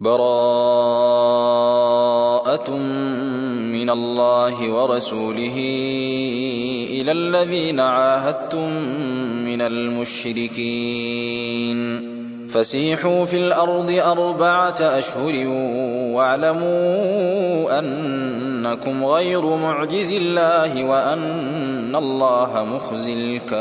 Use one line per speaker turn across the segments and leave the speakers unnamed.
براءة من الله ورسوله إلى الذين عاهدتم من المشركين فسيحوا في الأرض 4 أشهر واعلموا أنكم غير معجز الله وأن الله مخزي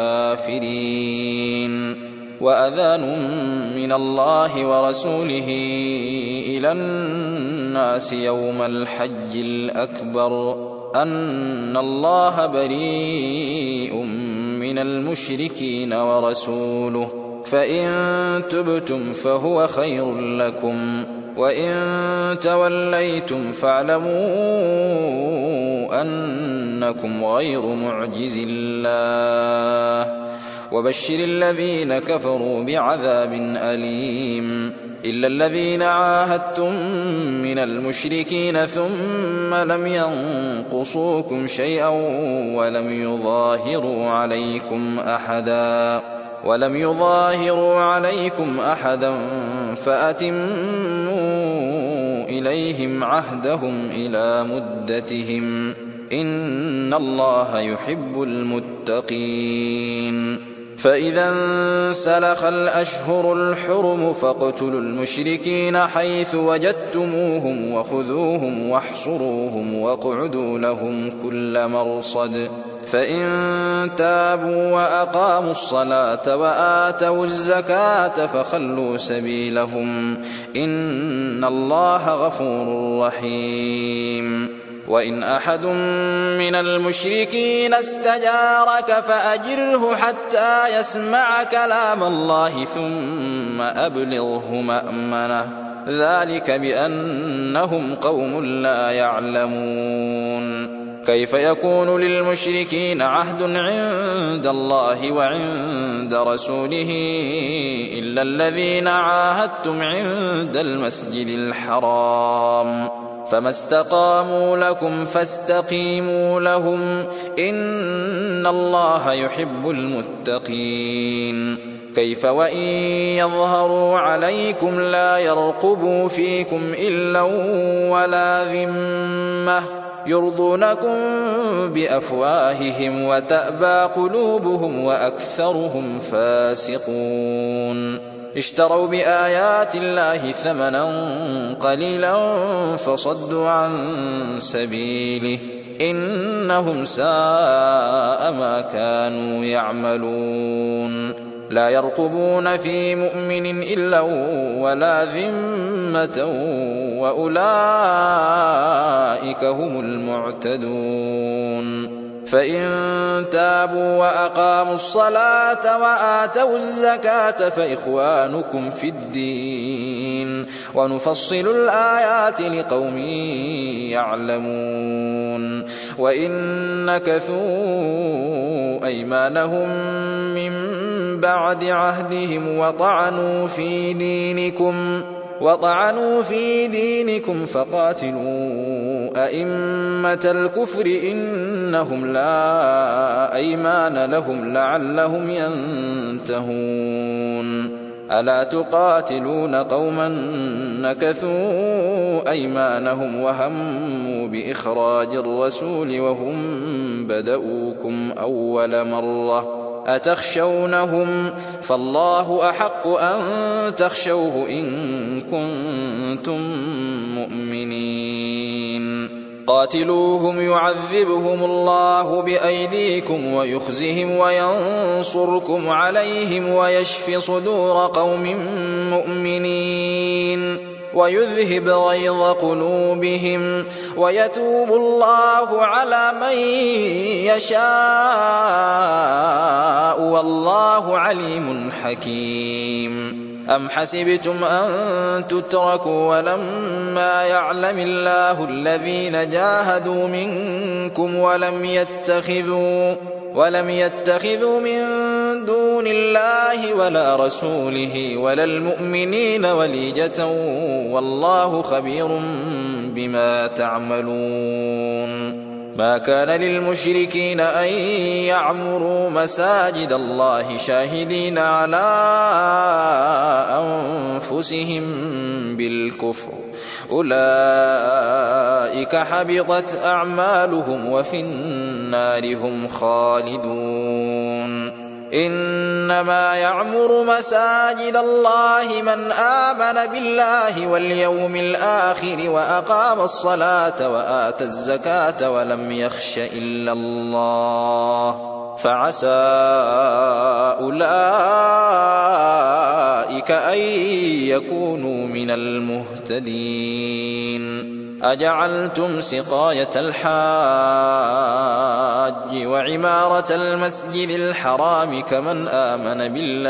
الكافرين وأذان من الله ورسوله إلى الناس يوم الحج الأكبر أن الله بريء من المشركين ورسوله فإن تبتم فهو خير لكم وإن توليتم فاعلموا أنكم غير معجز الله وبشر الذين كفروا بعذاب أليم إلا الذين عاهدتم من المشركين ثم لم ينقصوكم شيئا ولم يظاهروا عليكم أحدا فأتموا إليهم عهدهم إلى مدتهم إن الله يحب المتقين فإذا انسلخ الأشهر الحرم فاقتلوا المشركين حيث وجدتموهم وخذوهم واحصروهم واقعدوا لهم كل مرصد فإن تابوا وأقاموا الصلاة وآتوا الزكاة فخلوا سبيلهم إن الله غفور رحيم وإن أحد من المشركين استجارك فأجره حتى يسمع كلام الله ثم أبلغه مأمنه ذلك بأنهم قوم لا يعلمون كيف يكون للمشركين عهد عند الله وعند رسوله إلا الذين عاهدتم عند المسجد الحرام فما استقاموا لكم فاستقيموا لهم إن الله يحب المتقين كيف وإن يظهروا عليكم لا يرقبوا فيكم إلا ولا ذمة يرضونكم بأفواههم وتأبى قلوبهم وأكثرهم فاسقون اشتروا بآيات الله ثمنا قليلا فصدوا عن سبيله إنهم ساء ما كانوا يعملون لا يرقبون في مؤمن إلا ولا ذمة وأولئك هم المعتدون فإن تابوا وأقاموا الصلاة وآتوا الزكاة فإخوانكم في الدين ونفصل الآيات لقوم يعلمون وإن نكثوا أيمانهم من بعد عهدهم وطعنوا في دينكم فقاتلوا أئمة الكفر إنهم لا أيمان لهم لعلهم ينتهون ألا تقاتلون قوما نكثوا أيمانهم وهموا بإخراج الرسول وهم بدؤوكم أول مرة أتخشونهم فالله أحق أن تخشوه إن كنتم مؤمنين قاتلوهم يعذبهم الله بأيديكم ويخزهم وينصركم عليهم ويشف صدور قوم مؤمنين ويذهب غيظ قلوبهم ويتوب الله على من يشاء والله عليم حكيم أم حسبتم أن تتركوا ولما يعلم الله الذين جاهدوا منكم ولم يتخذوا من دون الله ولا رسوله ولا المؤمنين وليجة والله خبير بما تعملون ما كان للمشركين أن يعمروا مساجد الله شاهدين على أنفسهم بالكفر أولئك حبطت أعمالهم وفي النار هم خالدون إنما يعمر مساجد الله من آمن بالله واليوم الآخر وأقام الصلاة وآتى الزكاة ولم يخش إلا الله فعسى أولئك أن يكونوا من المهتدين أجعلتم سقاية الحاج وعمارة المسجد الحرام كمن آمن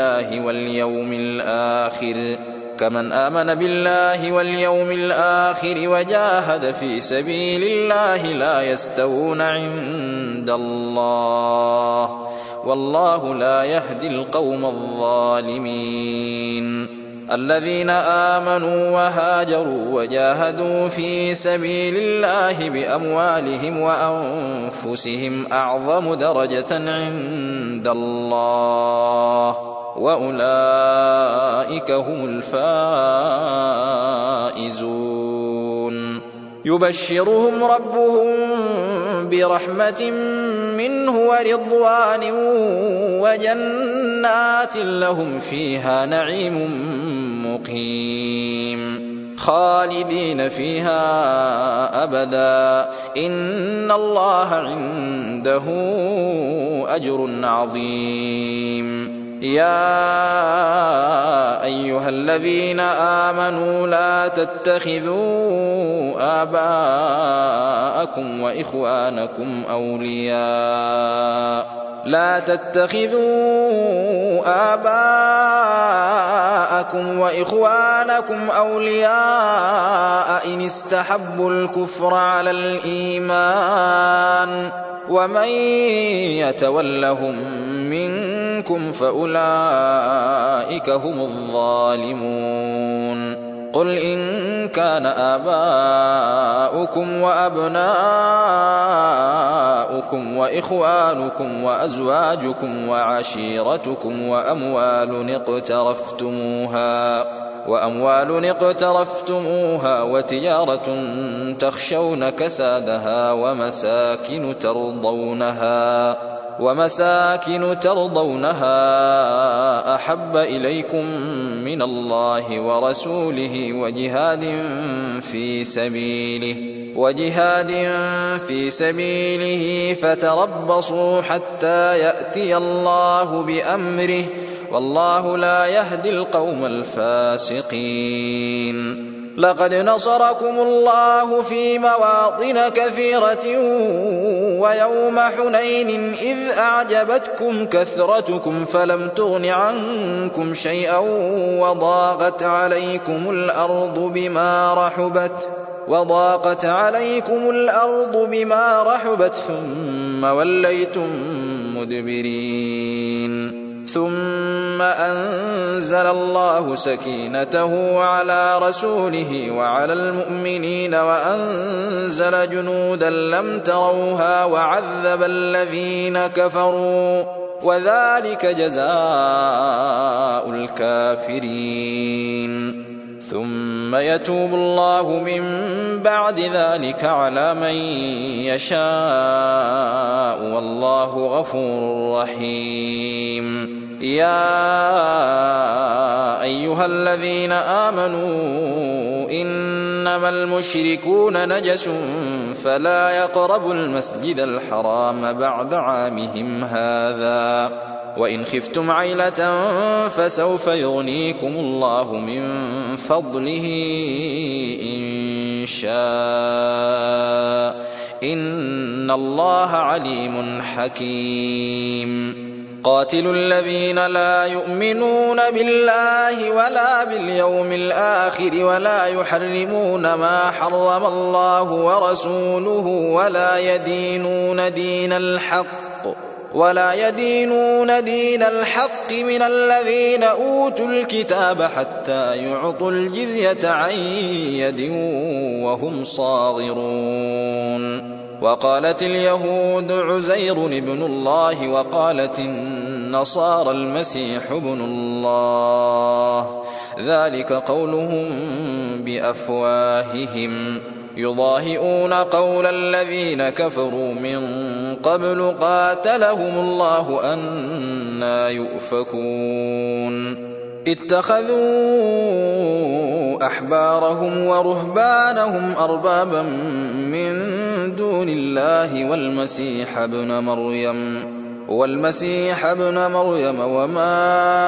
بالله واليوم الآخر وجاهد في سبيل الله لا يستوون عند الله والله لا يهدي القوم الظالمين الذين آمنوا وهاجروا وجاهدوا في سبيل الله بأموالهم وأنفسهم أعظم درجة عند الله وأولئك هم الفائزون يبشرهم ربهم برحمة منه ورضوان وجنات لهم فيها نعيم مقيم خالدين فيها أبدا إن الله عنده أجر عظيم يا أيها الذين آمنوا لا تتخذوا آباءكم وإخوانكم أولياء إن استحبوا الكفر على الإيمان ومن يتولهم منكم فأولئك هم الظالمون قل إن كان آباؤكم وأبناؤكم وإخوانكم وأزواجكم وعشيرتكم وأموال اقترفتموها وتجارة تخشون كسادها ومساكن ترضونها أحب إليكم من الله ورسوله وجهاد في سبيله فتربصوا حتى يأتي الله بأمره والله لا يهدي القوم الفاسقين لقد نصركم الله في مواطن كثيرة ويوم حنين إذ أعجبتكم كثرتكم فلم تغن عنكم شيئا وضاقت عليكم الأرض بما رحبت ثم وليتم مدبرين ثم أنزل الله سكينته على رسوله وعلى المؤمنين وأنزل جنودا لم تروها وعذب الذين كفروا وذلك جزاء الكافرين ثم يتوب الله من بعد ذلك على من يشاء والله غفور رحيم يا أيها الذين آمنوا إنما المشركون نجس فلا يقربوا المسجد الحرام بعد عامهم هذا وإن خفتم عيلة فسوف يغنيكم الله من فضله إن شاء إن الله عليم حكيم قاتلوا الذين لا يؤمنون بالله ولا باليوم الآخر ولا يحرمون ما حرم الله ورسوله ولا يدينون دين الحق من الذين أوتوا الكتاب حتى يعطوا الجزية عن يد وهم صاغرون وقالت اليهود عزير ابن الله وقالت النصارى المسيح ابن الله، ذلك قولهم بأفواههم يضاهئون قول الذين كفروا من قبل قاتلهم الله أنى يؤفكون. اتخذوا أحبارهم ورهبانهم أربابا من دون الله والمسيح ابن مريم وما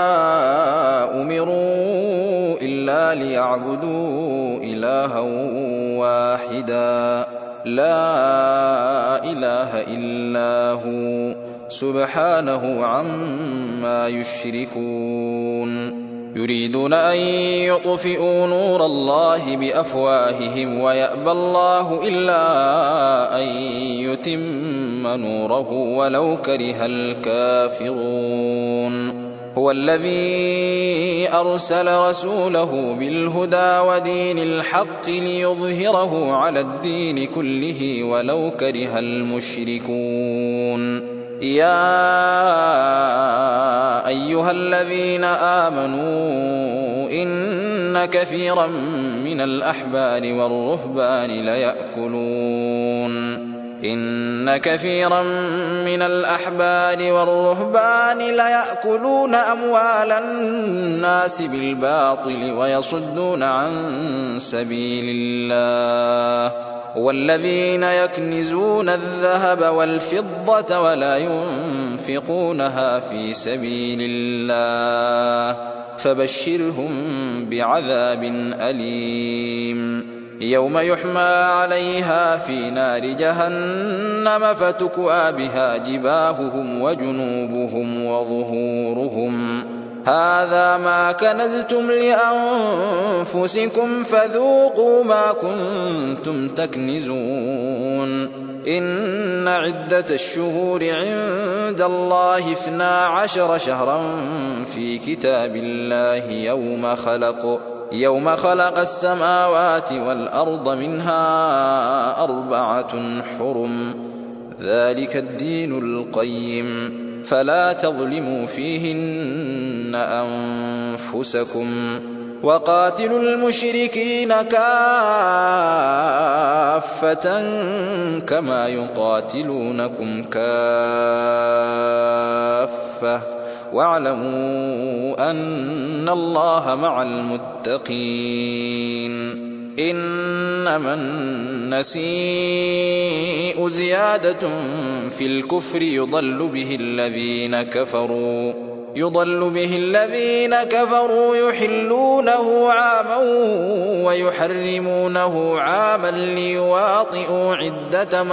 أمروا إلا ليعبدوا إلها واحدا لا إله إلا هو سبحانه عما يشركون. يريدون أن يطفئوا نور الله بأفواههم ويأبى الله إلا أن يتم نوره ولو كره الكافرون. هو الذي أرسل رسوله بالهدى ودين الحق ليظهره على الدين كله ولو كره المشركون. يا أيها الذين آمنوا إن كثيرا من الأحبار والرهبان ليأكلون أموال الناس بالباطل ويصدون عن سبيل الله، والذين يكنزون الذهب والفضة ولا ينفقونها في سبيل الله فبشرهم بعذاب أليم. يوم يحمى عليها في نار جهنم فتكوى بها جباههم وجنوبهم وظهورهم هذا ما كنزتم لأنفسكم فذوقوا ما كنتم تكنزون. إن عدة الشهور عند الله 12 شهرا في كتاب الله يوم خلق السماوات والأرض منها 4 حرم ذلك الدين القيم فلا تظلموا فيهن أنفسكم وقاتلوا المشركين كافة كما يقاتلونكم كافة واعلموا أن الله مع المتقين. إنما النسيء زيادة في الكفر يضل به الذين كفروا يحلونه عاما ويحرمونه عاما ليواطئوا عدة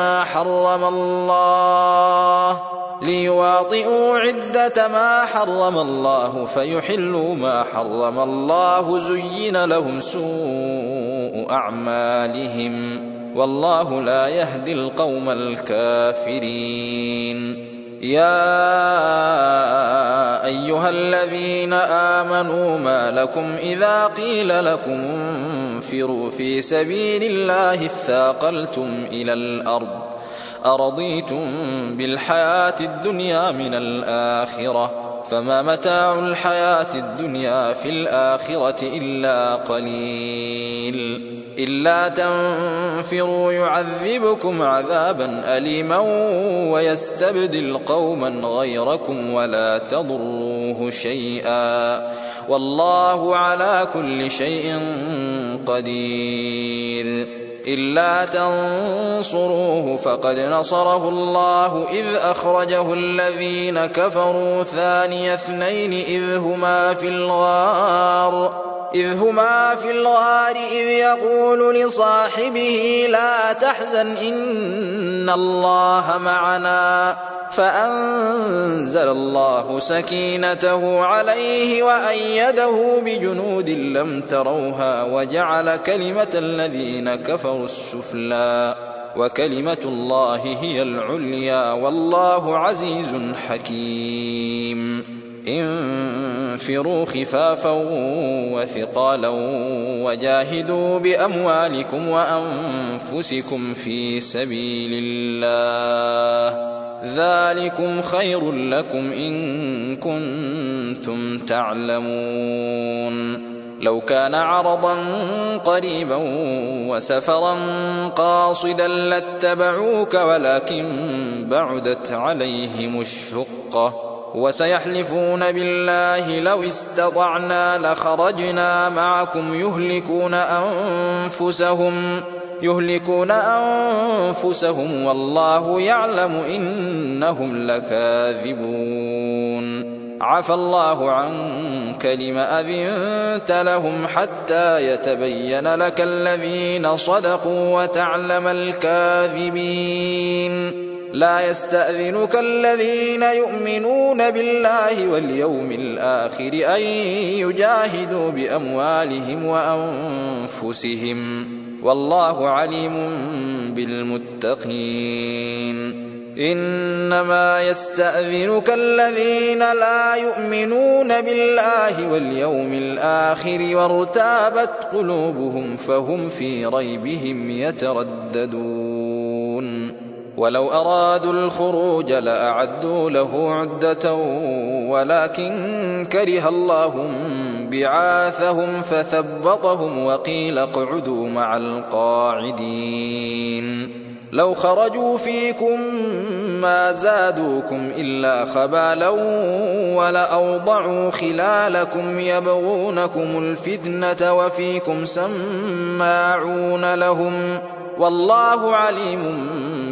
ما حرم الله فيحلوا ما حرم الله زين لهم سوء أعمالهم والله لا يهدي القوم الكافرين. يا أيها الذين آمنوا ما لكم إذا قيل لكم انفروا في سبيل الله اثاقلتم إلى الأرض أرضيتم بالحياة الدنيا من الآخرة فما متاع الحياة الدنيا في الآخرة إلا قليل. إلا تنفروا يعذبكم عذابا أليما ويستبدل قوما غيركم ولا تضروه شيئا والله على كل شيء قدير. إلا تنصروه فقد نصره الله إذ أخرجه الذين كفروا ثاني اثنين إذ هما في الغار إذ يقول لصاحبه لا تحزن إن الله معنا فأنزل الله سكينته عليه وأيده بجنود لم تروها وجعل كلمة الذين كفروا السفلى وكلمة الله هي العليا والله عزيز حكيم. انفروا خفافا وثقالا وجاهدوا بأموالكم وأنفسكم في سبيل الله ذلكم خير لكم إن كنتم تعلمون لو كان عرضا قريبا وسفرا قاصدا لاتبعوك ولكن بعدت عليهم الشقة وسيحلفون بالله لو استطعنا لخرجنا معكم يهلكون أنفسهم والله يعلم إنهم لكاذبون عفى الله عنك لم أذنت لهم حتى يتبين لك الذين صدقوا وتعلم الكاذبين لا يستأذنك الذين يؤمنون بالله واليوم الآخر أن يجاهدوا بأموالهم وأنفسهم والله عليم بالمتقين إنما يستأذنك الذين لا يؤمنون بالله واليوم الآخر وارتابت قلوبهم فهم في ريبهم يترددون ولو أرادوا الخروج لأعدوا له عدة ولكن كره الله بعاثهم فثبطهم وقيل اقعدوا مع القاعدين لو خرجوا فيكم ما زادوكم إلا خبالا ولأوضعوا خلالكم يبغونكم الفتنة وفيكم سماعون لهم والله عليم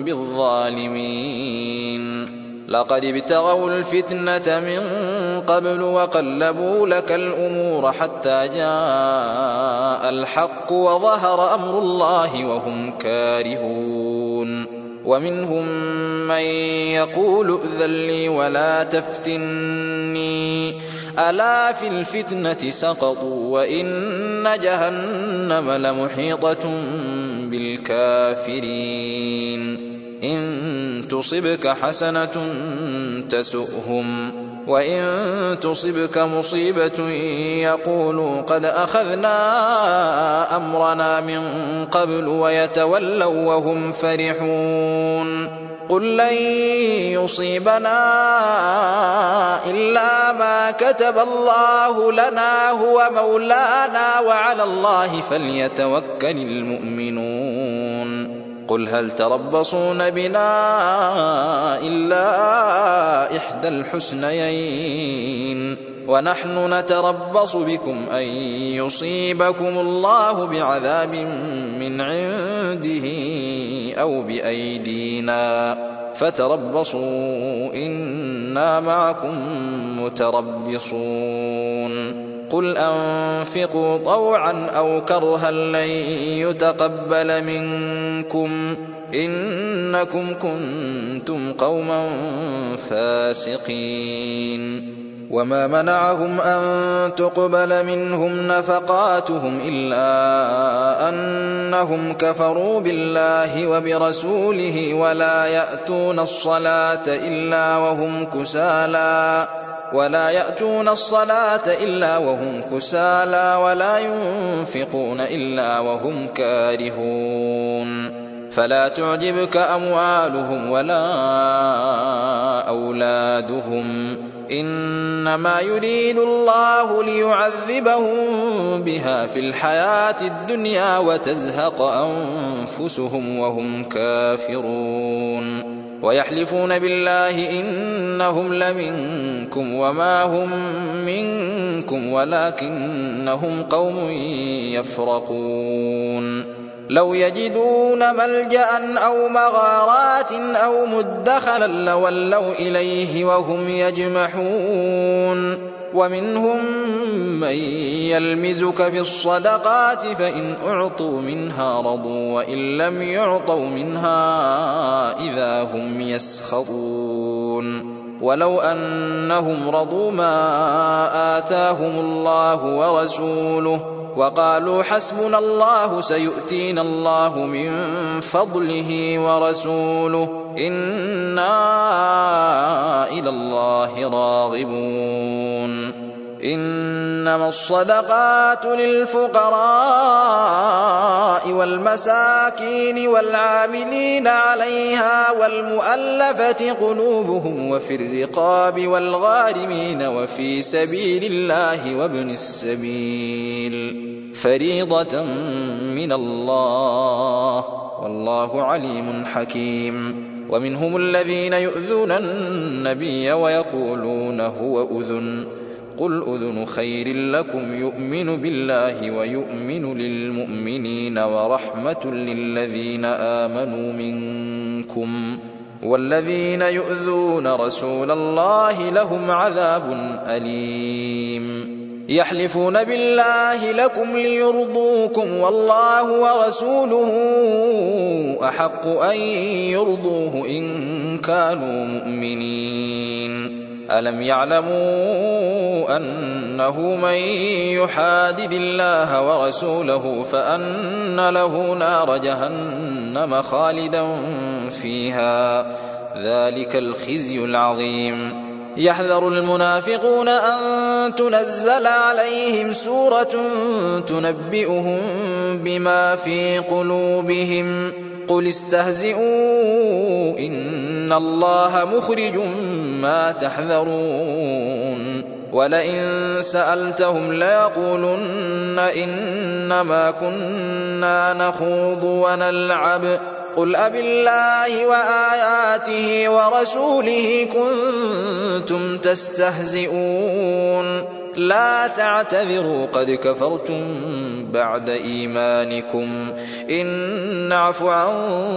بالظالمين لقد ابتغوا الفتنة من قبل وقلبوا لك الأمور حتى جاء الحق وظهر أمر الله وهم كارهون ومنهم من يقول ائذن لي ولا تفتني ألا في الفتنة سقطوا وإن جهنم لمحيطة بالكافرين إن تصبك حسنة تسؤهم وإن تصبك مصيبة يقولوا قد أخذنا أمرنا من قبل ويتولوا وهم فرحون قل لن يصيبنا إلا ما كتب الله لنا هو مولانا وعلى الله فليتوكل المؤمنون قل هل تربصون بنا إلا إحدى الحسنيين ونحن نتربص بكم أن يصيبكم الله بعذاب من عنده أو بأيدينا فتربصوا إنا معكم متربصون قل أنفقوا طوعا أو كرها لن يتقبل منكم إنكم كنتم قوما فاسقين وما منعهم أن تقبل منهم نفقاتهم إلا أنهم كفروا بالله وبرسوله ولا يأتون الصلاة إلا وهم كسالى ولا ينفقون إلا وهم كارهون فلا تعجبك أموالهم ولا أولادهم إنما يريد الله ليعذبهم بها في الحياة الدنيا وتزهق أنفسهم وهم كافرون ويحلفون بالله إنهم لمنكم وما هم منكم ولكنهم قوم يفرقون لو يجدون ملجأ أو مغارات أو مدخلا لولوا إليه وهم يجمحون ومنهم من يلمزك في الصدقات فإن أعطوا منها رضوا وإن لم يعطوا منها إذا هم يسخطون ولو أنهم رضوا ما آتاهم الله ورسوله وقالوا حسبنا الله سيؤتينا الله من فضله ورسوله إنا إلى الله راغبون إنما الصدقات للفقراء والمساكين والعاملين عليها والمؤلفة قلوبهم وفي الرقاب والغارمين وفي سبيل الله وابن السبيل فريضة من الله والله عليم حكيم. ومنهم الذين يؤذون النبي ويقولون هو أذن قل أذن خير لكم يؤمن بالله ويؤمن للمؤمنين ورحمة للذين آمنوا منكم والذين يؤذون رسول الله لهم عذاب أليم. يحلفون بالله لكم ليرضوكم والله ورسوله أحق أن يرضوه إن كانوا مؤمنين. ألم يعلموا أنه من يحادد الله ورسوله فأن له نار جهنم خالدا فيها ذلك الخزي العظيم. يحذر المنافقون أن تنزل عليهم سورة تنبئهم بما في قلوبهم قل استهزئوا إن الله مخرج ما تحذرون ولئن سألتهم ليقولن إنما كنا نخوض ونلعب قل أبالله وآياته ورسوله كنتم تستهزئون لا تعتذروا قد كفرتم بعد إيمانكم إن نعف عن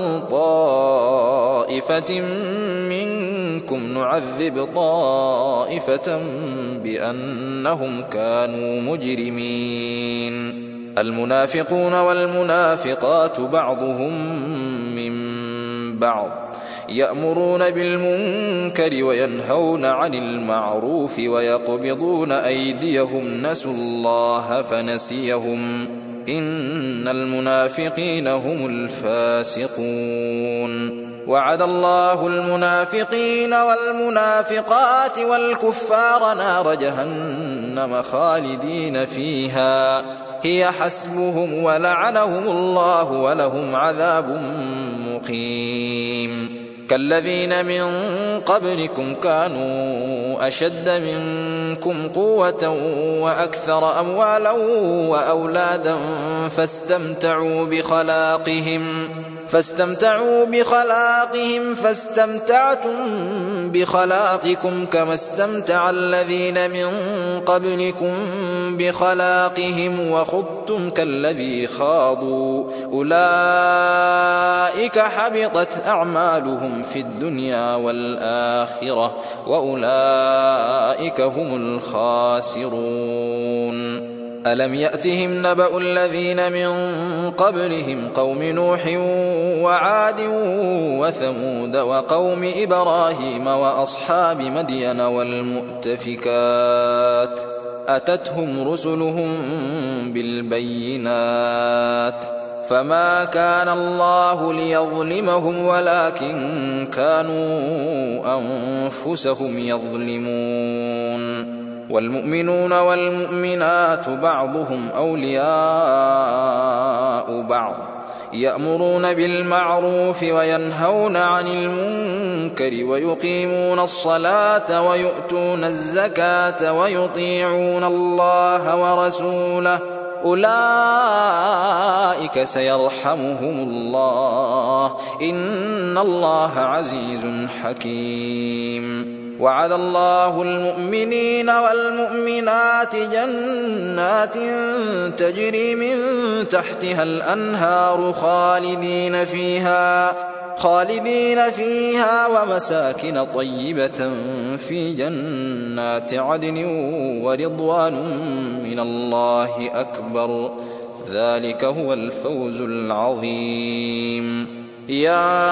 طائفة منكم نعذب طائفة بأنهم كانوا مجرمين. المنافقون والمنافقات بعضهم من بعض يأمرون بالمنكر وينهون عن المعروف ويقبضون أيديهم نسوا الله فنسيهم إن المنافقين هم الفاسقون. وعد الله المنافقين والمنافقات والكفار نار جهنم خالدين فيها هي حسبهم ولعنهم الله ولهم عذاب مقيم. كالذين من قبلكم كانوا أشد منكم قوة وأكثر أموالا وأولادا فاستمتعوا بخلاقهم فاستمتعتم بخلاقكم كما استمتع الذين من قبلكم بخلاقهم وخضتم كالذي خاضوا أولئك حبطت أعمالهم في الدنيا والآخرة وأولئك هم الخاسرون. ألم يأتهم نبأ الذين من قبلهم قوم نوح وعاد وثمود وقوم إبراهيم وأصحاب مدين والمؤتفكات أتتهم رسلهم بالبينات فما كان الله ليظلمهم ولكن كانوا أنفسهم يظلمون. والمؤمنون والمؤمنات بعضهم أولياء بعض يأمرون بالمعروف وينهون عن المنكر ويقيمون الصلاة ويؤتون الزكاة ويطيعون الله ورسوله أولئك سيرحمهم الله إن الله عزيز حكيم. وعد الله المؤمنين والمؤمنات جنات تجري من تحتها الأنهار خالدين فيها ومساكن طيبة في جنات عدن ورضوان من الله أكبر ذلك هو الفوز العظيم. يا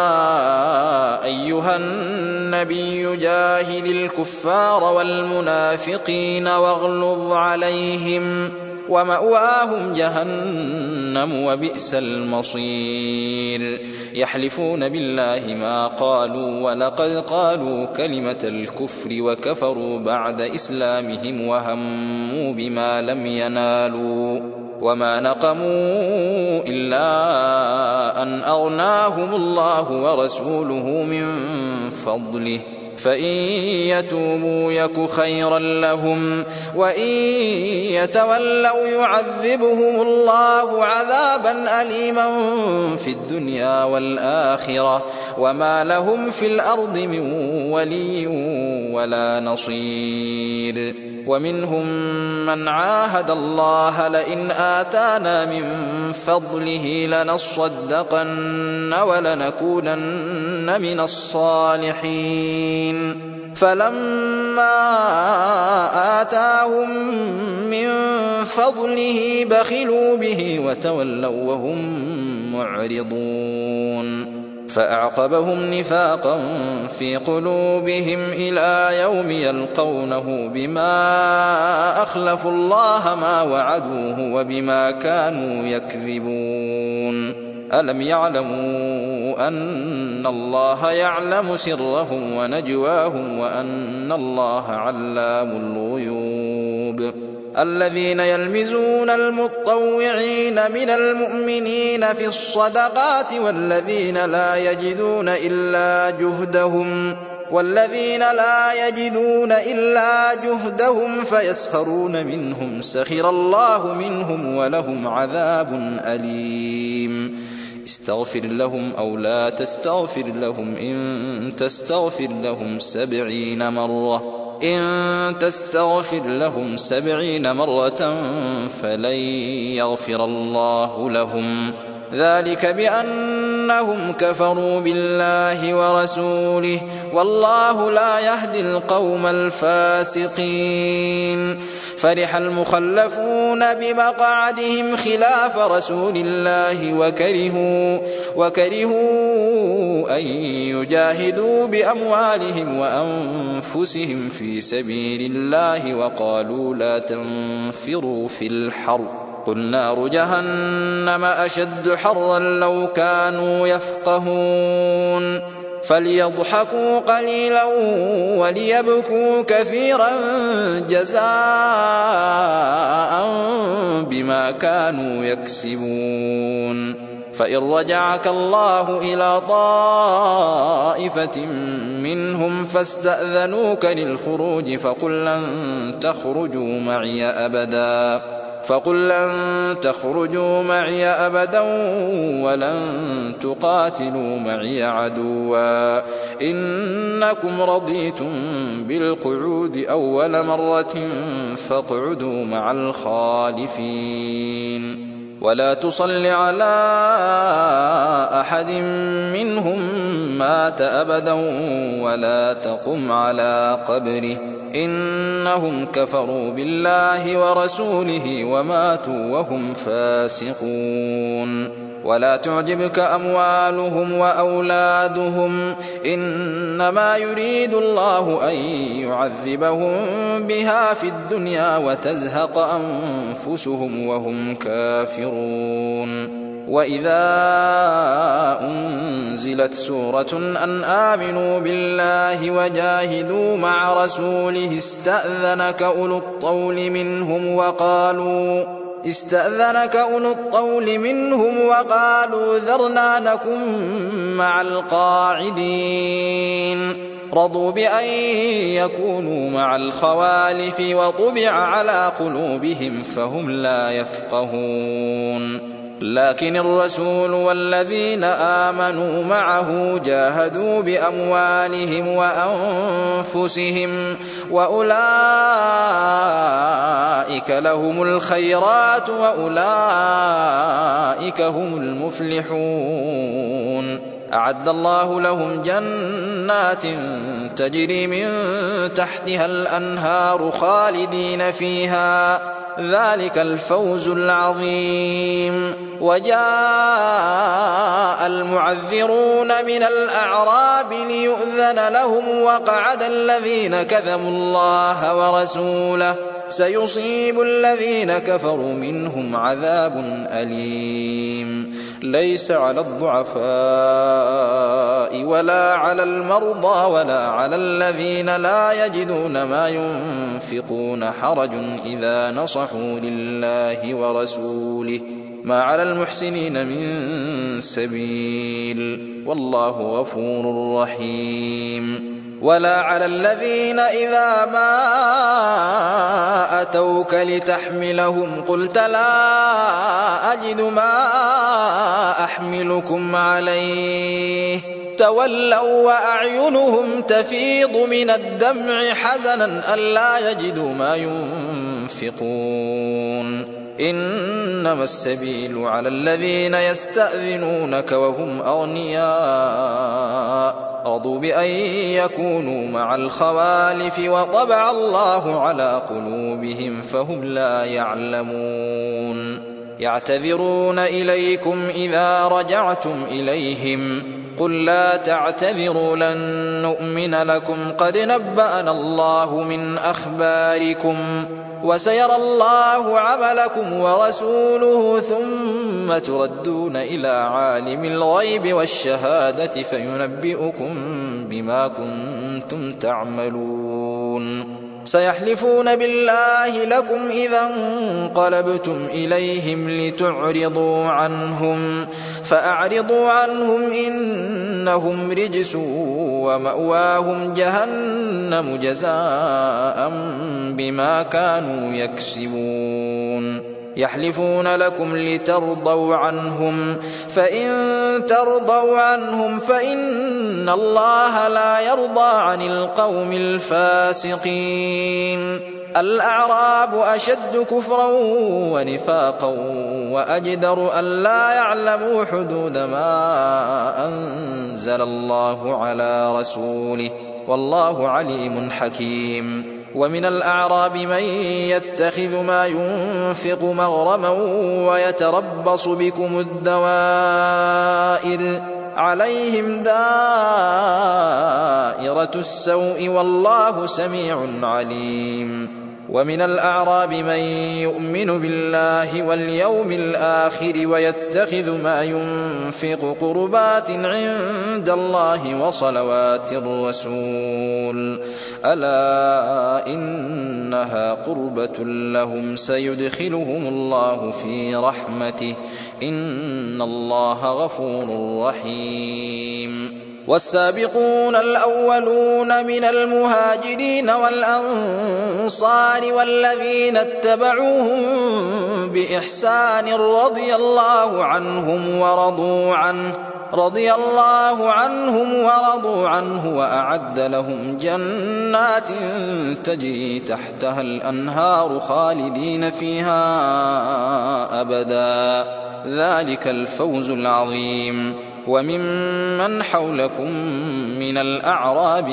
أيها النبي جاهد الكفار والمنافقين واغلظ عليهم ومأواهم جهنم وبئس المصير يحلفون بالله ما قالوا ولقد قالوا كلمة الكفر وكفروا بعد إسلامهم وهموا بما لم ينالوا وما نقموا إلا أن أغناهم الله ورسوله من فضله فإن يتوبوا يك خيرا لهم وإن يتولوا يعذبهم الله عذابا أليما في الدنيا والآخرة وما لهم في الأرض من ولي ولا نصير ومنهم من عاهد الله لئن آتانا من فضله لنصدقن ولنكونن من الصالحين فلما آتاهم من فضله بخلوا به وتولوا وهم معرضون فأعقبهم نفاقا في قلوبهم إلى يوم يلقونه بما أخلفوا الله ما وعدوه وبما كانوا يكذبون ألم يعلموا أن الله يعلم سرهم ونجواهم وأن الله علام الغيوب الذين يلمزون المطوعين من المؤمنين في الصدقات والذين لا يجدون إلا جهدهم فيسخرون منهم سخر الله منهم ولهم عذاب أليم استغفر لهم أو لا تستغفر لهم إن تستغفر لهم 70 مرة فلن يغفر الله لهم ذلك بأنهم كفروا بالله ورسوله والله لا يهدي القوم الفاسقين فرح المخلفون بمقعدهم خلاف رسول الله وكرهوا أن يجاهدوا بأموالهم وأنفسهم في سبيل الله وقالوا لا تنفروا في الحر قل نار جهنم أشد حرا لو كانوا يفقهون فليضحكوا قليلا وليبكوا كثيرا جزاء بما كانوا يكسبون فإن رجعك الله إلى طائفة منهم فاستأذنوك للخروج فقل لن تخرجوا معي أبدا ولن تقاتلوا معي عدوا إنكم رضيتم بالقعود أول مرة فاقعدوا مع الخالفين ولا تصل على أحد منهم مات أبدا ولا تقم على قبره إنهم كفروا بالله ورسوله وماتوا وهم فاسقون ولا تعجبك أموالهم وأولادهم إنما يريد الله أن يعذبهم بها في الدنيا وتزهق أنفسهم وهم كافرون وإذا أنزلت سورة أن آمنوا بالله وجاهدوا مع رسوله استأذنك أولو الطول منهم وقالوا ذرنا نكن مع القاعدين رضوا بأن يكونوا مع الخوالف وطبع على قلوبهم فهم لا يفقهون لكن الرسول والذين آمنوا معه جاهدوا بأموالهم وأنفسهم وأولئك لهم الخيرات وأولئك هم المفلحون أعد الله لهم جنات تجري من تحتها الأنهار خالدين فيها ذلك الفوز العظيم وجاء المعذرون من الأعراب ليؤذن لهم وقعد الذين كذبوا الله ورسوله سيصيب الذين كفروا منهم عذاب أليم. ليس على الضعفاء ولا على المرضى ولا على الذين لا يجدون ما ينفقون حرج إذا نصحوا لله ورسوله، ما على المحسنين من سبيل، والله غفور رحيم. ولا على الذين إذا ما أتوك لتحملهم قلت لا أجد ما أحملكم عليه تولوا وأعينهم تفيض من الدمع حزنا ألا يجدوا ما ينفقون. إنما السبيل على الذين يستأذنونك وهم أغنياء رضوا بأن يكونوا مع الخوالف وطبع الله على قلوبهم فهم لا يعلمون. يعتذرون إليكم إذا رجعتم إليهم قل لا تعتذروا لن نؤمن لكم قد نبأنا الله من أخباركم وسيرى الله عملكم ورسوله ثم تردون إلى عالم الغيب والشهادة فينبئكم بما كنتم تعملون. سيحلفون بالله لكم إذا انقلبتم إليهم لتعرضوا عنهم فأعرضوا عنهم إنهم رجس ومأواهم جهنم جزاء بما كانوا يكسبون. يحلفون لكم لترضوا عنهم فإن ترضوا عنهم فإن الله لا يرضى عن القوم الفاسقين. الأعراب أشد كفرا ونفاقا وأجدر أن لا يعلموا حدود ما أنزل الله على رسوله والله عليم حكيم. ومن الأعراب من يتخذ ما ينفق مغرما ويتربص بكم الدوائر عليهم دائرة السوء والله سميع عليم. ومن الأعراب من يؤمن بالله واليوم الآخر ويتخذ ما ينفق قربات عند الله وصلوات الرسول ألا إنها قربة لهم سيدخلهم الله في رحمته إن الله غفور رحيم. والسابقون الأولون من المهاجرين والأنصار والذين اتبعوهم بإحسان رضي الله عنهم ورضوا عنه وأعد لهم جنات تجري تحتها الأنهار خالدين فيها أبدا ذلك الفوز العظيم. وممن حولكم من الأعراب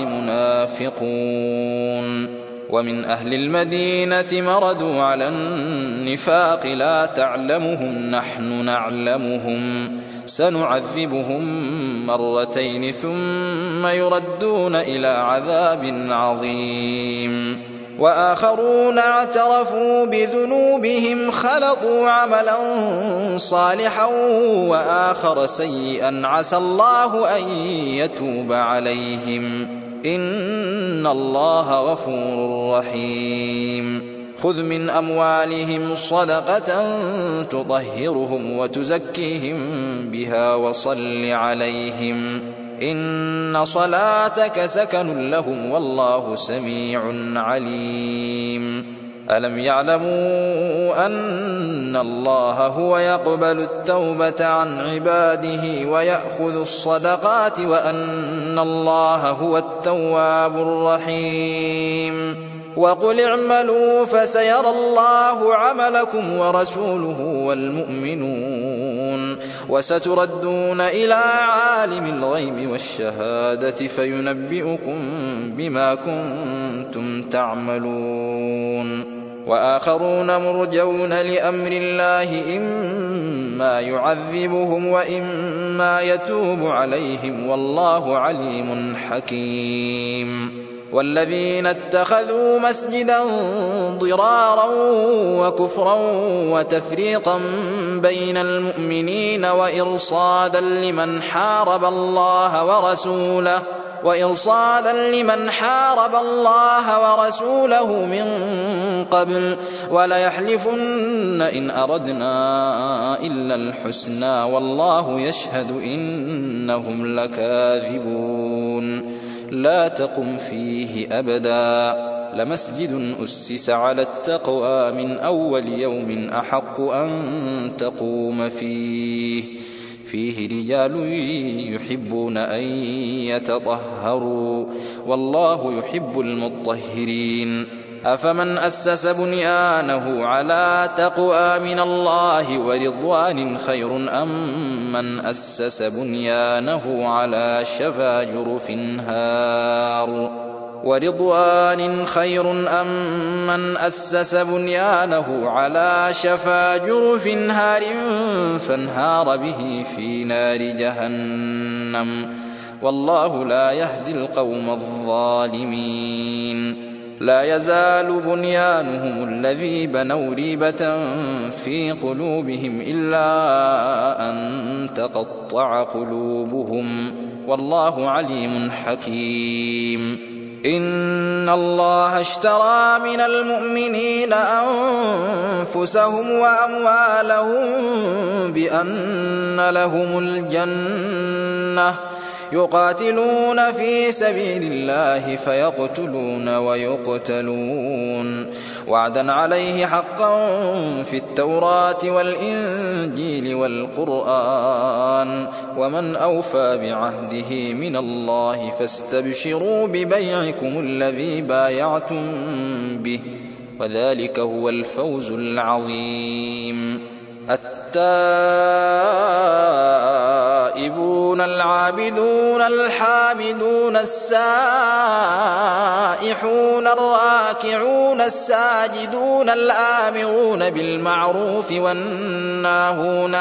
منافقون ومن أهل المدينة مردوا على النفاق لا تعلمهم نحن نعلمهم سنعذبهم مرتين ثم يردون إلى عذاب عظيم. وآخرون اعترفوا بذنوبهم خلطوا عملا صالحا وآخر سيئا عسى الله أن يتوب عليهم إن الله غفور رحيم. خذ من أموالهم صدقة تطهرهم وتزكيهم بها وصل عليهم إن صلاتك سكن لهم والله سميع عليم. ألم يعلموا أن الله هو يقبل التوبة عن عباده ويأخذ الصدقات وأن الله هو التواب الرحيم. وقل اعملوا فسيرى الله عملكم ورسوله والمؤمنون وستردون إلى عالم الغيب والشهادة فينبئكم بما كنتم تعملون. وآخرون مرجون لأمر الله إما يعذبهم وإما يتوب عليهم والله عليم حكيم. والذين اتخذوا مسجدا ضرارا وكفرا وتفريقا بين المؤمنين وإرصادا لمن حارب الله ورسوله من قبل وليحلفن إن أردنا إلا الحسنى والله يشهد إنهم لكاذبون لا تقم فيه أبدا لمسجد أسس على التقوى من أول يوم أحق أن تقوم فيه رجال يحبون أن يتطهروا والله يحب المطهرين أفمن أسس بنيانه على تقوى من الله ورضوان خير أم من أسس بنيانه على شفا جرف هار ورضوان خير أم من أسس بنيانه على شفا جرف هار فانهار به في نار جهنم والله لا يهدي القوم الظالمين لا يزال بنيانهم الذي بنوا ريبة في قلوبهم إلا أن تقطع قلوبهم والله عليم حكيم إن الله اشترى من المؤمنين أنفسهم وأموالهم بأن لهم الجنة يقاتلون في سبيل الله فيقتلون ويقتلون وعدا عليه حقا في التوراة والإنجيل والقرآن ومن أوفى بعهده من الله فاستبشروا ببيعكم الذي بايعتم به وذلك هو الفوز العظيم التائبون العابدون الحامدون السائحون الراكعون الساجدون الآمرون بالمعروف والناهون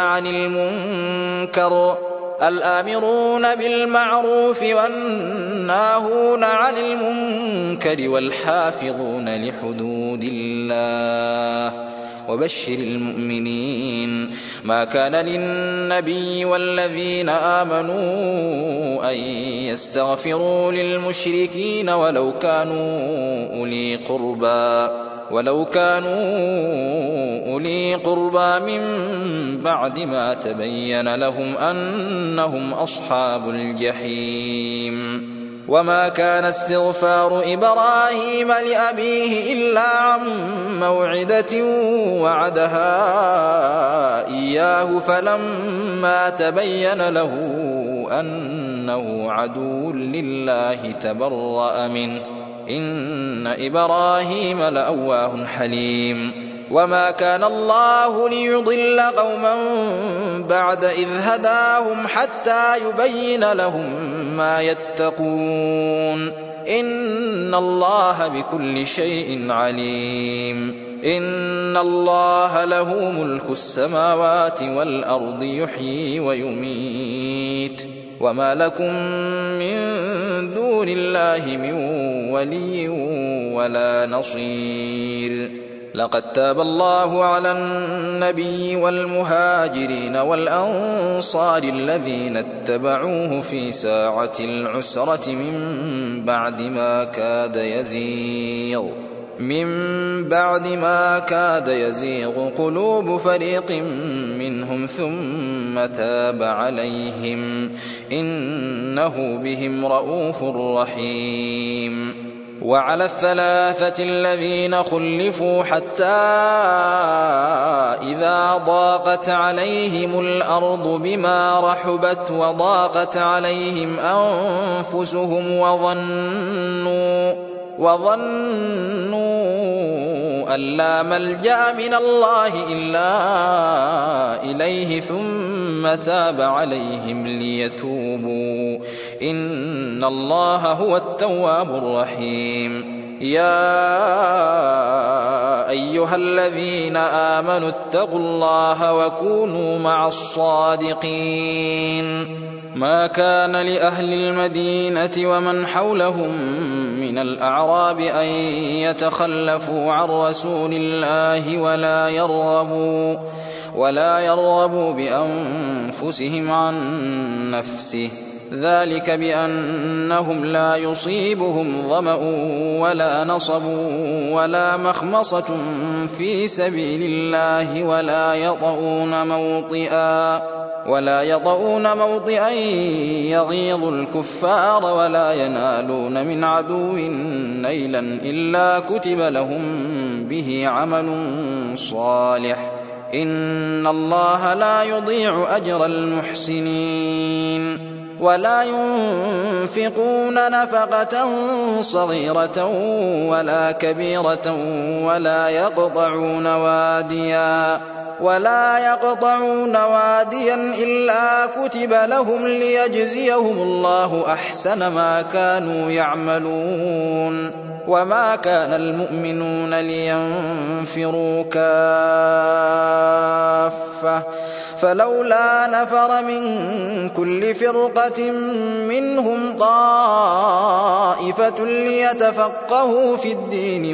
عن المنكر والحافظون لحدود الله وبشر المؤمنين ما كان للنبي والذين آمنوا أن يستغفروا للمشركين ولو كانوا أولي قربى من بعد ما تبين لهم أنهم أصحاب الجحيم وما كان استغفار إبراهيم لأبيه إلا عن موعدة وعدها إياه فلما تبين له أنه عدو لله تبرأ منه إن إبراهيم لأواه حليم وما كان الله ليضل قوما بعد إذ هداهم حتى يبين لهم ما يتقون إن الله بكل شيء عليم إن الله له ملك السماوات والأرض يحيي ويميت وما لكم من دون الله من ولي ولا نصير لقد تاب الله على النبي والمهاجرين والأنصار الذين اتبعوه في ساعة العسرة من بعد ما كاد يزيغ قلوب فريق منهم ثم تاب عليهم إنه بهم رءوف رحيم وعلى الثلاثة الذين خلفوا حتى إذا ضاقت عليهم الأرض بما رحبت وضاقت عليهم أنفسهم وظنوا أن لا ملجأ من الله إلا إليه ثم تاب عليهم ليتوبوا إن الله هو التواب الرحيم يا أيها الذين آمنوا اتقوا الله وكونوا مع الصادقين ما كان لأهل المدينة ومن حولهم من الأعراب أن يتخلفوا عن رسول الله ولا يرغبوا بأنفسهم عن نفسه ذلك بأنهم لا يصيبهم ظمأ ولا نصب ولا مخمصة في سبيل الله ولا يطؤون موطئا يغيظ الكفار ولا ينالون من عدو نيلا إلا كتب لهم به عمل صالح إن الله لا يضيع أجر المحسنين ولا ينفقون نفقة صغيرة ولا كبيرة ولا يقطعون واديا إلا كتب لهم ليجزيهم الله أحسن ما كانوا يعملون وما كان المؤمنون لينفروا كافة فلولا نفر من كل فرقة منهم طائفة ليتفقهوا في الدين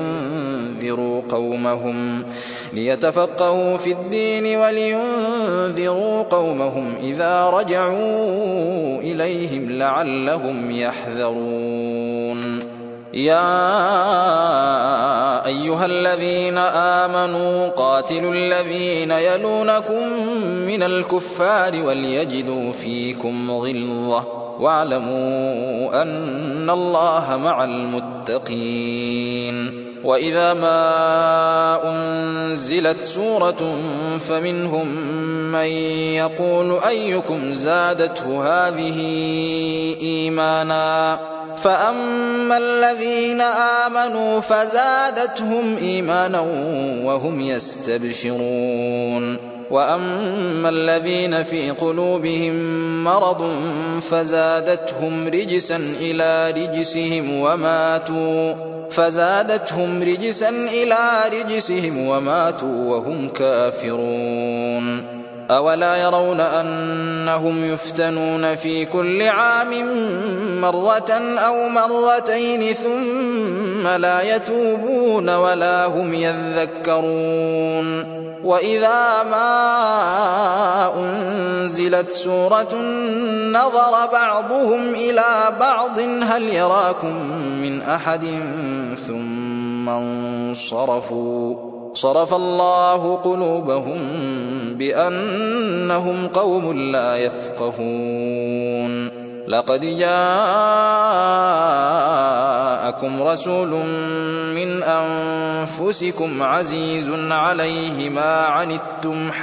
ولينذروا قومهم إذا رجعوا إليهم لعلهم يحذرون يا أيها الذين آمنوا قاتلوا الذين يلونكم من الكفار وليجدوا فيكم غلظة واعلموا أن الله مع المتقين وإذا ما أنزلت سورة فمنهم من يقول أيكم زادته هذه إيمانا فأما الذين آمنوا فزادتهم إيمانا وهم يستبشرون وأما الذين في قلوبهم مرض فزادتهم رجسا إلى رجسهم وماتوا وهم كافرون أولا يرون أنهم يفتنون في كل عام مرة أو مرتين ثم لا يتوبون ولا هم يذكرون وإذا ما أنزلت سورة نظر بعضهم إلى بعض هل يراكم من أحد ثم انصرفوا صرف الله قلوبهم بأنهم قوم لا يفقهون لقد جاءكم رسول من أنفسكم عزيز عليه ما عنتم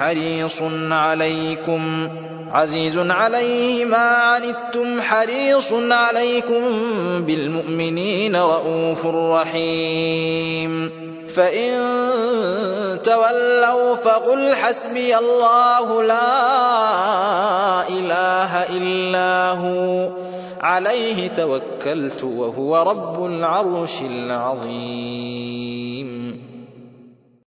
حريص عليكم بالمؤمنين رءوف رحيم فإن تولوا فقل حسبي الله لا إله إلا هو عليه توكلت وهو رب العرش العظيم